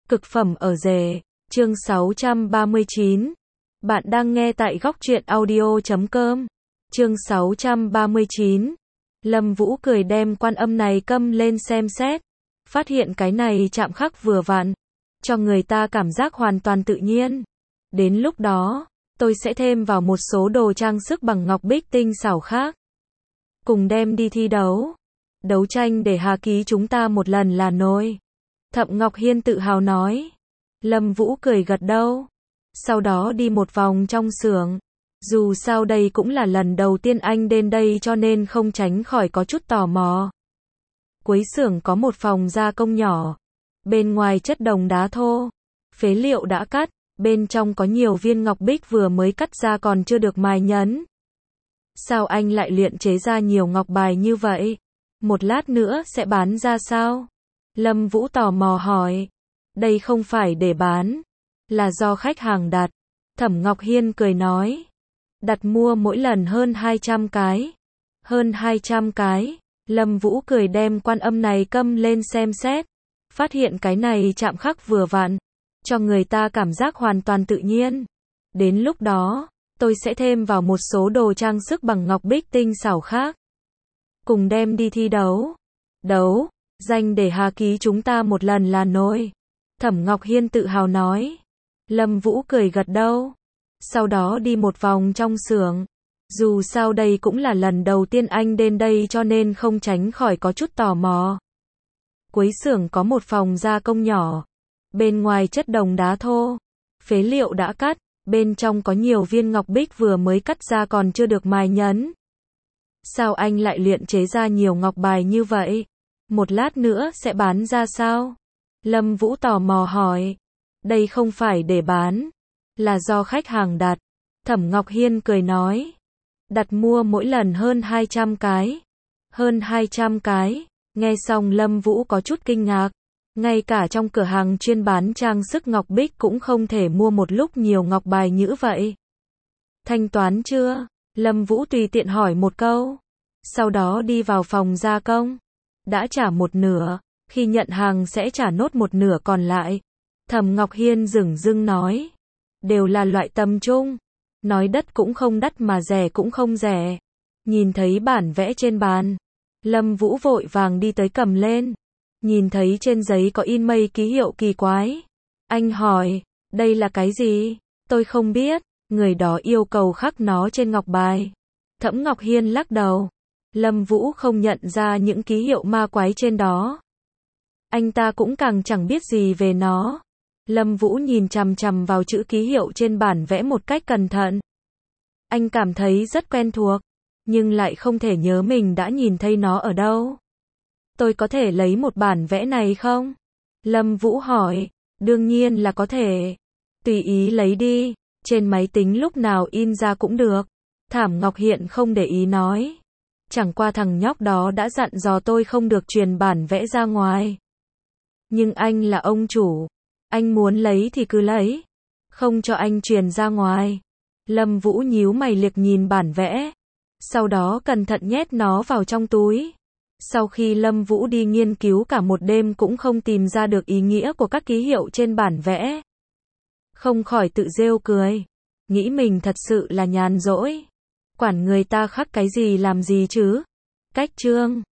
Cực phẩm ở rể, chương 639. Bạn đang nghe tại góc truyện audio.com. Chương 639. Lâm Vũ cười đem quan âm này câm lên xem xét, phát hiện cái này chạm khắc vừa vặn, cho người ta cảm giác hoàn toàn tự nhiên. Đến lúc đó, tôi sẽ thêm vào một số đồ trang sức bằng ngọc bích tinh xảo khác. Cùng đem đi thi đấu. Đấu tranh để hà ký chúng ta một lần là nôi. Thẩm Ngọc Hiên tự hào nói. Lâm Vũ cười gật đầu. Sau đó đi một vòng trong xưởng. Dù sao đây cũng là lần đầu tiên anh đến đây cho nên không tránh khỏi có chút tò mò. Cuối xưởng có một phòng gia công nhỏ. Bên ngoài chất đồng đá thô. Phế liệu đã cắt. Bên trong có nhiều viên ngọc bích vừa mới cắt ra còn chưa được mài nhấn. Sao anh lại luyện chế ra nhiều ngọc bài như vậy? Một lát nữa sẽ bán ra sao? Lâm Vũ tò mò hỏi. Đây không phải để bán, là do khách hàng đặt. Thẩm Ngọc Hiên cười nói. Đặt mua mỗi lần hơn 200 cái. Hơn 200 cái. Lâm Vũ cười đem quan âm này câm lên xem xét. Phát hiện cái này chạm khắc vừa vặn, cho người ta cảm giác hoàn toàn tự nhiên. Đến lúc đó, tôi sẽ thêm vào một số đồ trang sức bằng ngọc bích tinh xảo khác. Cùng đem đi thi đấu. Đấu danh để hà ký chúng ta một lần là nôi. Thẩm Ngọc Hiên tự hào nói. Lâm Vũ cười gật đầu. Sau đó đi một vòng trong xưởng. Dù sao đây cũng là lần đầu tiên anh đến đây cho nên không tránh khỏi có chút tò mò. Cuối xưởng có một phòng gia công nhỏ. Bên ngoài chất đồng đá thô. Phế liệu đã cắt. Bên trong có nhiều viên ngọc bích vừa mới cắt ra còn chưa được mài nhấn. Sao anh lại luyện chế ra nhiều ngọc bài như vậy? Một lát nữa sẽ bán ra sao? Lâm Vũ tò mò hỏi. Đây không phải để bán, là do khách hàng đặt. Thẩm Ngọc Hiên cười nói. Đặt mua mỗi lần hơn 200 cái. Hơn 200 cái. Nghe xong Lâm Vũ có chút kinh ngạc. Ngay cả trong cửa hàng chuyên bán trang sức ngọc bích cũng không thể mua một lúc nhiều ngọc bài như vậy. Thanh toán chưa? Lâm Vũ tùy tiện hỏi một câu. Sau đó đi vào phòng gia công. Đã trả một nửa, khi nhận hàng sẽ trả nốt một nửa còn lại. Thẩm Ngọc Hiên dửng dưng nói. Đều là loại tầm trung. Nói đắt cũng không đắt mà rẻ cũng không rẻ. Nhìn thấy bản vẽ trên bàn. Lâm Vũ vội vàng đi tới cầm lên. Nhìn thấy trên giấy có in mây ký hiệu kỳ quái. Anh hỏi, đây là cái gì? Tôi không biết, người đó yêu cầu khắc nó trên ngọc bài. Thẩm Ngọc Hiên lắc đầu. Lâm Vũ không nhận ra những ký hiệu ma quái trên đó. Anh ta cũng càng chẳng biết gì về nó. Lâm Vũ nhìn chằm chằm vào chữ ký hiệu trên bản vẽ một cách cẩn thận. Anh cảm thấy rất quen thuộc, nhưng lại không thể nhớ mình đã nhìn thấy nó ở đâu. Tôi có thể lấy một bản vẽ này không? Lâm Vũ hỏi. Đương nhiên là có thể. Tùy ý lấy đi, trên máy tính lúc nào in ra cũng được. Thẩm Ngọc Hiên không để ý nói. Chẳng qua thằng nhóc đó đã dặn dò tôi không được truyền bản vẽ ra ngoài. Nhưng anh là ông chủ. Anh muốn lấy thì cứ lấy. Không cho anh truyền ra ngoài. Lâm Vũ nhíu mày liếc nhìn bản vẽ. Sau đó cẩn thận nhét nó vào trong túi. Sau khi Lâm Vũ đi nghiên cứu cả một đêm cũng không tìm ra được ý nghĩa của các ký hiệu trên bản vẽ. Không khỏi tự rêu cười. Nghĩ mình thật sự là nhàn rỗi. Quản người ta khắc cái gì làm gì chứ? Cách chương